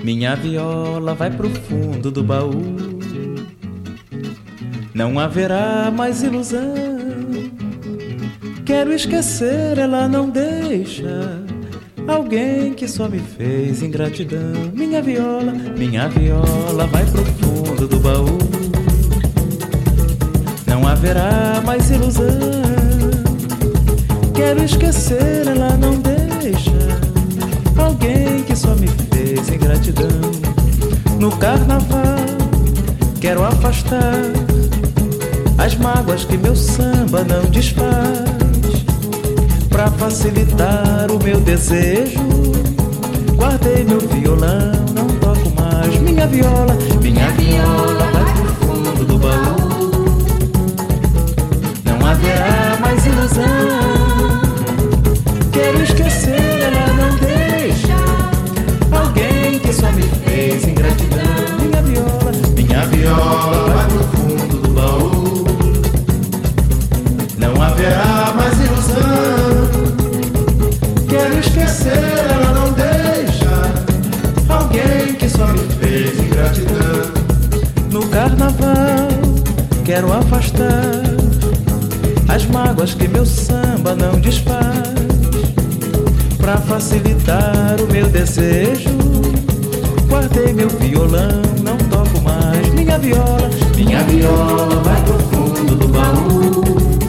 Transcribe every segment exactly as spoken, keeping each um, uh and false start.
Minha viola vai pro fundo do baú. Não haverá mais ilusão. Quero esquecer, ela não deixa. Alguém que só me fez ingratidão. Minha viola, minha viola vai pro fundo do baú. Não haverá mais ilusão. Quero esquecer, ela não deixa. Alguém que só me fez ingratidão. No carnaval quero afastar as mágoas que meu samba não desfaz. Pra facilitar o meu desejo, guardei meu violão, não toco mais. Minha viola, minha viola vai pro fundo do baú. Não haverá mais ilusão. Quero esquecer, ela não deixa. Alguém que só me fez ingratidão. Minha viola, minha viola vai pro fundo do baú. Não haverá mais ilusão. Quero esquecer, ela não deixa. Alguém que só me fez ingratidão. No carnaval quero afastar as mágoas que meu samba não desfaz. Pra facilitar o meu desejo, guardei meu violão, não toco mais. Minha viola, minha viola vai pro fundo do baú.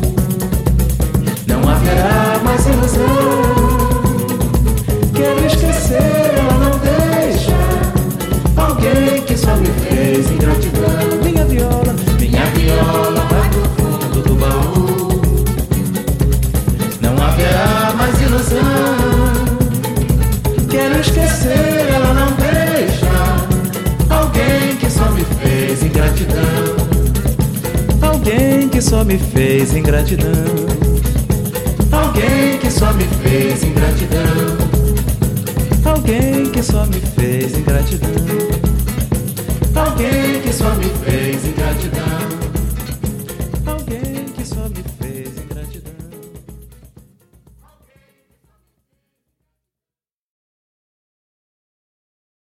Não haverá mais ilusão. Quero esquecer, ela não deixa. Alguém que só me fez ingratidão. Minha viola, minha viola vai pro fundo do baú. Não haverá mais ilusão. Quero esquecer, ela não deixa. Alguém que só me fez ingratidão. Alguém que só me fez ingratidão. Alguém que só me fez ingratidão. Alguém que só me fez ingratidão.